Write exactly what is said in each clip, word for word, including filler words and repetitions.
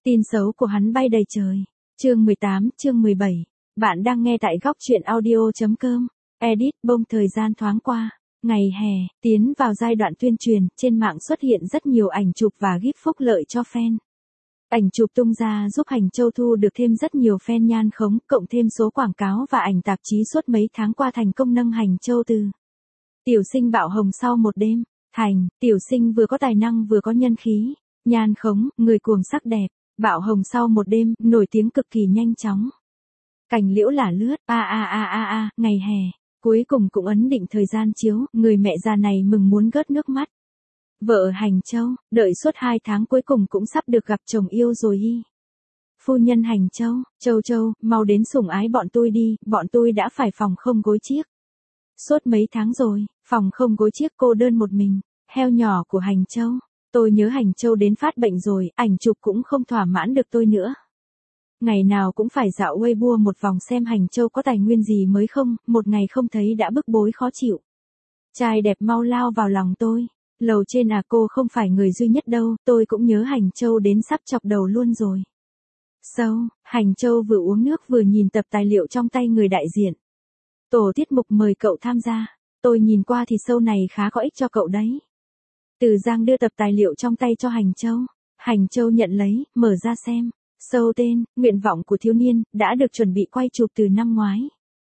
Tin xấu của hắn bay đầy trời. Chương mười tám, chương mười bảy. Bạn đang nghe tại góc truyện audio.com. Edit bông thời gian thoáng qua. Ngày hè, tiến vào giai đoạn tuyên truyền, trên mạng xuất hiện rất nhiều ảnh chụp và gif phúc lợi cho fan. Ảnh chụp tung ra giúp Hành Châu thu được thêm rất nhiều fan nhan khống, cộng thêm số quảng cáo và ảnh tạp chí suốt mấy tháng qua thành công nâng Hành Châu từ tiểu sinh bạo hồng sau một đêm, thành tiểu sinh vừa có tài năng vừa có nhân khí, nhan khống, người cuồng sắc đẹp, bạo hồng sau một đêm, nổi tiếng cực kỳ nhanh chóng. Cành liễu lả lướt, a a a a a, ngày hè, cuối cùng cũng ấn định thời gian chiếu, người mẹ già này mừng muốn gớt nước mắt. Vợ Hành Châu, đợi suốt hai tháng cuối cùng cũng sắp được gặp chồng yêu rồi hi. Phu nhân Hành Châu, Châu Châu, mau đến sủng ái bọn tôi đi, bọn tôi đã phải phòng không gối chiếc. Suốt mấy tháng rồi, phòng không gối chiếc cô đơn một mình, heo nhỏ của Hành Châu. Tôi nhớ Hành Châu đến phát bệnh rồi, ảnh chụp cũng không thỏa mãn được tôi nữa. Ngày nào cũng phải dạo Weibo một vòng xem Hành Châu có tài nguyên gì mới không, một ngày không thấy đã bức bối khó chịu. Trai đẹp mau lao vào lòng tôi. Lầu trên à, cô không phải người duy nhất đâu, tôi cũng nhớ Hành Châu đến sắp chọc đầu luôn rồi. Sâu, Hành Châu vừa uống nước vừa nhìn tập tài liệu trong tay người đại diện. Tổ tiết mục mời cậu tham gia, tôi nhìn qua thì sâu này khá có ích cho cậu đấy. Từ Giang đưa tập tài liệu trong tay cho Hành Châu. Hành Châu nhận lấy, mở ra xem. Sâu tên, nguyện vọng của thiếu niên, đã được chuẩn bị quay chụp từ năm ngoái.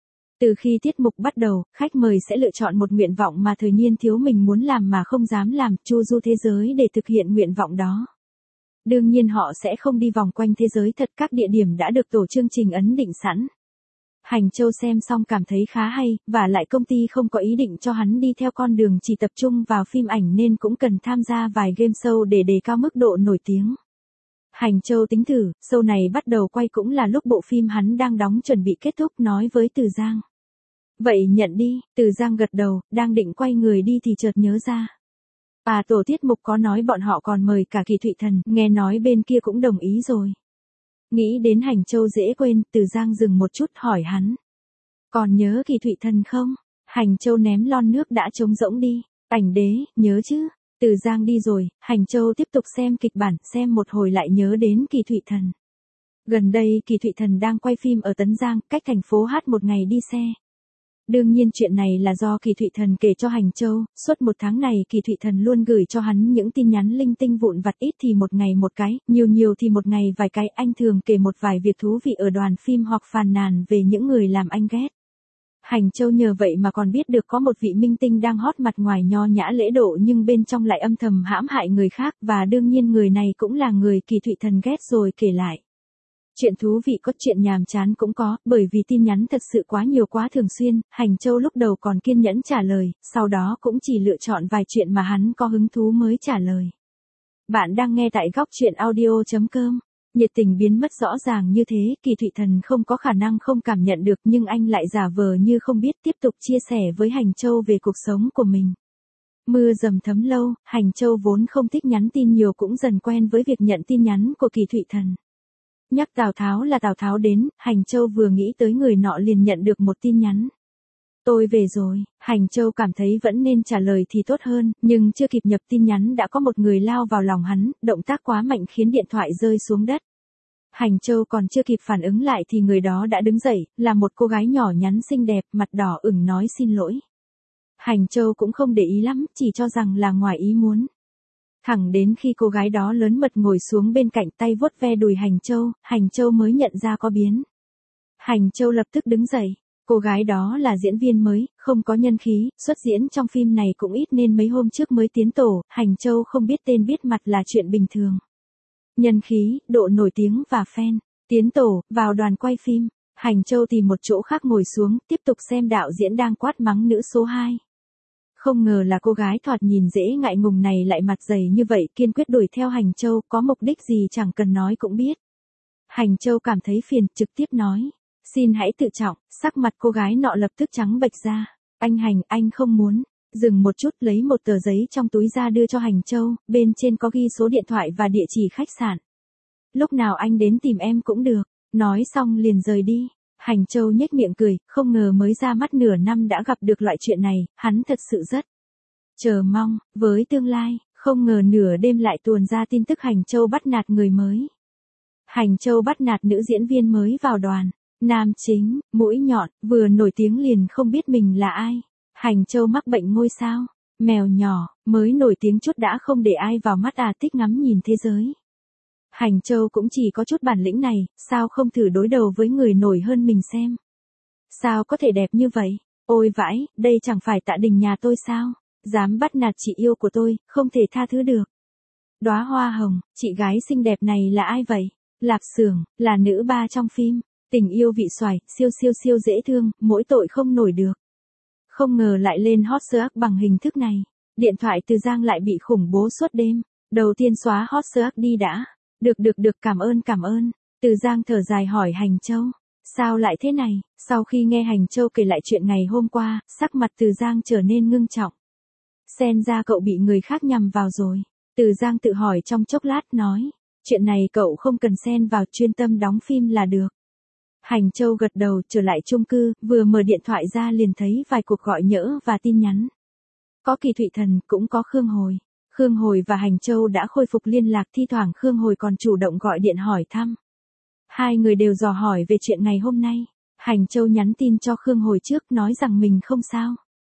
Từ khi tiết mục bắt đầu, khách mời sẽ lựa chọn một nguyện vọng mà thời niên thiếu mình muốn làm mà không dám làm, chu du thế giới để thực hiện nguyện vọng đó. Đương nhiên họ sẽ không đi vòng quanh thế giới thật, các địa điểm đã được tổ chương trình ấn định sẵn. Hành Châu xem xong cảm thấy khá hay, và lại công ty không có ý định cho hắn đi theo con đường chỉ tập trung vào phim ảnh nên cũng cần tham gia vài game show để đề cao mức độ nổi tiếng. Hành Châu tính thử, show này bắt đầu quay cũng là lúc bộ phim hắn đang đóng chuẩn bị kết thúc, nói với Từ Giang. Vậy nhận đi, Từ Giang gật đầu, đang định quay người đi thì chợt nhớ ra. À, tổ tiết mục có nói bọn họ còn mời cả Kỳ Thụy Thần, nghe nói bên kia cũng đồng ý rồi. Nghĩ đến Hành Châu dễ quên, Từ Giang dừng một chút hỏi hắn. Còn nhớ Kỳ Thụy Thần không? Hành Châu ném lon nước đã trống rỗng đi. Ảnh đế, nhớ chứ. Từ Giang đi rồi, Hành Châu tiếp tục xem kịch bản, xem một hồi lại nhớ đến Kỳ Thụy Thần. Gần đây Kỳ Thụy Thần đang quay phim ở Tấn Giang, cách thành phố Hát một ngày đi xe. Đương nhiên chuyện này là do Kỳ Thụy Thần kể cho Hành Châu, suốt một tháng này Kỳ Thụy Thần luôn gửi cho hắn những tin nhắn linh tinh vụn vặt, ít thì một ngày một cái, nhiều nhiều thì một ngày vài cái. Anh thường kể một vài việc thú vị ở đoàn phim hoặc phàn nàn về những người làm anh ghét. Hành Châu nhờ vậy mà còn biết được có một vị minh tinh đang hot, mặt ngoài nho nhã lễ độ nhưng bên trong lại âm thầm hãm hại người khác, và đương nhiên người này cũng là người Kỳ Thụy Thần ghét rồi kể lại. Chuyện thú vị có, chuyện nhàm chán cũng có, bởi vì tin nhắn thật sự quá nhiều quá thường xuyên. Hành Châu lúc đầu còn kiên nhẫn trả lời, sau đó cũng chỉ lựa chọn vài chuyện mà hắn có hứng thú mới trả lời. Bạn đang nghe tại góc truyện audio.com. Nhiệt tình biến mất rõ ràng như thế, Kỳ Thụy Thần không có khả năng không cảm nhận được, nhưng anh lại giả vờ như không biết, tiếp tục chia sẻ với Hành Châu về cuộc sống của mình. Mưa dầm thấm lâu, Hành Châu vốn không thích nhắn tin nhiều cũng dần quen với việc nhận tin nhắn của Kỳ Thụy Thần. Nhắc Tào Tháo là Tào Tháo đến, Hành Châu vừa nghĩ tới người nọ liền nhận được một tin nhắn. Tôi về rồi. Hành Châu cảm thấy vẫn nên trả lời thì tốt hơn, nhưng chưa kịp nhập tin nhắn đã có một người lao vào lòng hắn, động tác quá mạnh khiến điện thoại rơi xuống đất. Hành Châu còn chưa kịp phản ứng lại thì người đó đã đứng dậy, là một cô gái nhỏ nhắn xinh đẹp, mặt đỏ ửng nói xin lỗi. Hành Châu cũng không để ý lắm, chỉ cho rằng là ngoài ý muốn. Thẳng đến khi cô gái đó lớn mật ngồi xuống bên cạnh, tay vuốt ve đùi Hành Châu, Hành Châu mới nhận ra có biến. Hành Châu lập tức đứng dậy. Cô gái đó là diễn viên mới, không có nhân khí, xuất diễn trong phim này cũng ít nên mấy hôm trước mới tiến tổ. Hành Châu không biết tên biết mặt là chuyện bình thường. Nhân khí, độ nổi tiếng và fan. Tiến tổ, vào đoàn quay phim. Hành Châu tìm một chỗ khác ngồi xuống, tiếp tục xem đạo diễn đang quát mắng nữ số hai. Không ngờ là cô gái thoạt nhìn dễ ngại ngùng này lại mặt dày như vậy, kiên quyết đuổi theo Hành Châu, có mục đích gì chẳng cần nói cũng biết. Hành Châu cảm thấy phiền, trực tiếp nói. Xin hãy tự trọng. Sắc mặt cô gái nọ lập tức trắng bệch ra. Anh Hành, anh không muốn. Dừng một chút, lấy một tờ giấy trong túi ra đưa cho Hành Châu, bên trên có ghi số điện thoại và địa chỉ khách sạn. Lúc nào anh đến tìm em cũng được. Nói xong liền rời đi. Hành Châu nhếch miệng cười, không ngờ mới ra mắt nửa năm đã gặp được loại chuyện này, hắn thật sự rất chờ mong, với tương lai, không ngờ nửa đêm lại tuồn ra tin tức Hành Châu bắt nạt người mới. Hành Châu bắt nạt nữ diễn viên mới vào đoàn. Nam chính, mũi nhọn, vừa nổi tiếng liền không biết mình là ai. Hành Châu mắc bệnh ngôi sao. Mèo nhỏ, mới nổi tiếng chút đã không để ai vào mắt à, thích ngắm nhìn thế giới. Hành Châu cũng chỉ có chút bản lĩnh này, sao không thử đối đầu với người nổi hơn mình xem. Sao có thể đẹp như vậy? Ôi vãi, đây chẳng phải Tạ Đình nhà tôi sao? Dám bắt nạt chị yêu của tôi, không thể tha thứ được. Đóa hoa hồng, chị gái xinh đẹp này là ai vậy? Lạp Xưởng, là nữ ba trong phim. Tình yêu vị xoài, siêu siêu siêu dễ thương, mỗi tội không nổi được. Không ngờ lại lên hot search bằng hình thức này. Điện thoại Từ Giang lại bị khủng bố suốt đêm. Đầu tiên xóa hot search đi đã. Được được được, cảm ơn cảm ơn. Từ Giang thở dài hỏi Hành Châu. Sao lại thế này? Sau khi nghe Hành Châu kể lại chuyện ngày hôm qua, sắc mặt Từ Giang trở nên ngưng trọng. Xem ra cậu bị người khác nhằm vào rồi. Từ Giang tự hỏi trong chốc lát nói. Chuyện này cậu không cần xen vào, chuyên tâm đóng phim là được. Hành Châu gật đầu, trở lại chung cư, vừa mở điện thoại ra liền thấy vài cuộc gọi nhỡ và tin nhắn. Có Kỳ Thụy Thần, cũng có Khương Hồi. Khương Hồi và Hành Châu đã khôi phục liên lạc, thi thoảng Khương Hồi còn chủ động gọi điện hỏi thăm. Hai người đều dò hỏi về chuyện ngày hôm nay. Hành Châu nhắn tin cho Khương Hồi trước nói rằng mình không sao.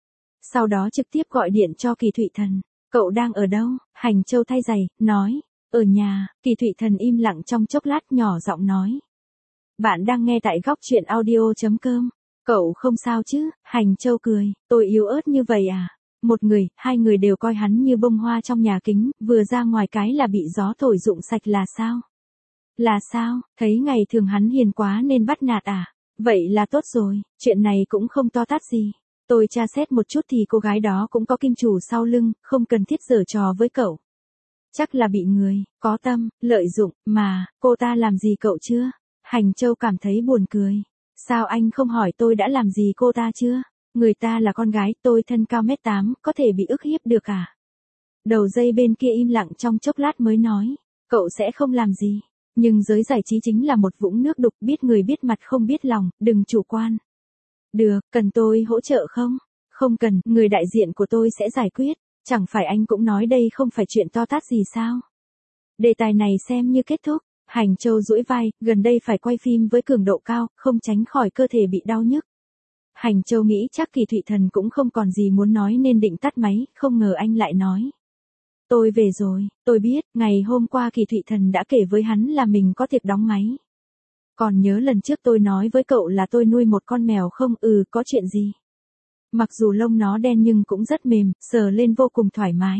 Sau đó trực tiếp gọi điện cho Kỳ Thụy Thần. Cậu đang ở đâu? Hành Châu thay giày, nói. Ở nhà. Kỳ Thụy Thần im lặng trong chốc lát, nhỏ giọng nói. Bạn đang nghe tại góc truyện audio chấm com. Cậu không sao chứ? Hành Châu cười. Tôi yếu ớt như vậy à? Một người, hai người đều coi hắn như bông hoa trong nhà kính, vừa ra ngoài cái là bị gió thổi rụng sạch là sao? Là sao? Thấy ngày thường hắn hiền quá nên bắt nạt à? Vậy là tốt rồi, chuyện này cũng không to tát gì. Tôi tra xét một chút thì cô gái đó cũng có kim chủ sau lưng, không cần thiết giở trò với cậu. Chắc là bị người, có tâm, lợi dụng, mà, cô ta làm gì cậu chưa? Hành Châu cảm thấy buồn cười. Sao anh không hỏi tôi đã làm gì cô ta chưa? Người ta là con gái, tôi thân cao mét tám, có thể bị ức hiếp được à? Đầu dây bên kia im lặng trong chốc lát mới nói. Cậu sẽ không làm gì. Nhưng giới giải trí chính là một vũng nước đục, biết người biết mặt không biết lòng, đừng chủ quan. Được, cần tôi hỗ trợ không? Không cần, người đại diện của tôi sẽ giải quyết. Chẳng phải anh cũng nói đây không phải chuyện to tát gì sao? Đề tài này xem như kết thúc. Hành Châu duỗi vai, gần đây phải quay phim với cường độ cao, không tránh khỏi cơ thể bị đau nhức. Hành Châu nghĩ chắc Kỳ Thụy Thần cũng không còn gì muốn nói nên định tắt máy, không ngờ anh lại nói. Tôi về rồi, tôi biết, ngày hôm qua Kỳ Thụy Thần đã kể với hắn là mình có tiệc đóng máy. Còn nhớ lần trước tôi nói với cậu là tôi nuôi một con mèo không? Ừ, có chuyện gì? Mặc dù lông nó đen nhưng cũng rất mềm, sờ lên vô cùng thoải mái.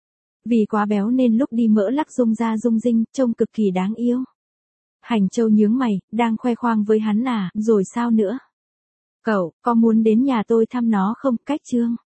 Vì quá béo nên lúc đi mỡ lắc rung ra rung rinh, trông cực kỳ đáng yêu. Hành Châu nhướng mày, đang khoe khoang với hắn à, rồi sao nữa? Cậu, có muốn đến nhà tôi thăm nó không? Cách chương.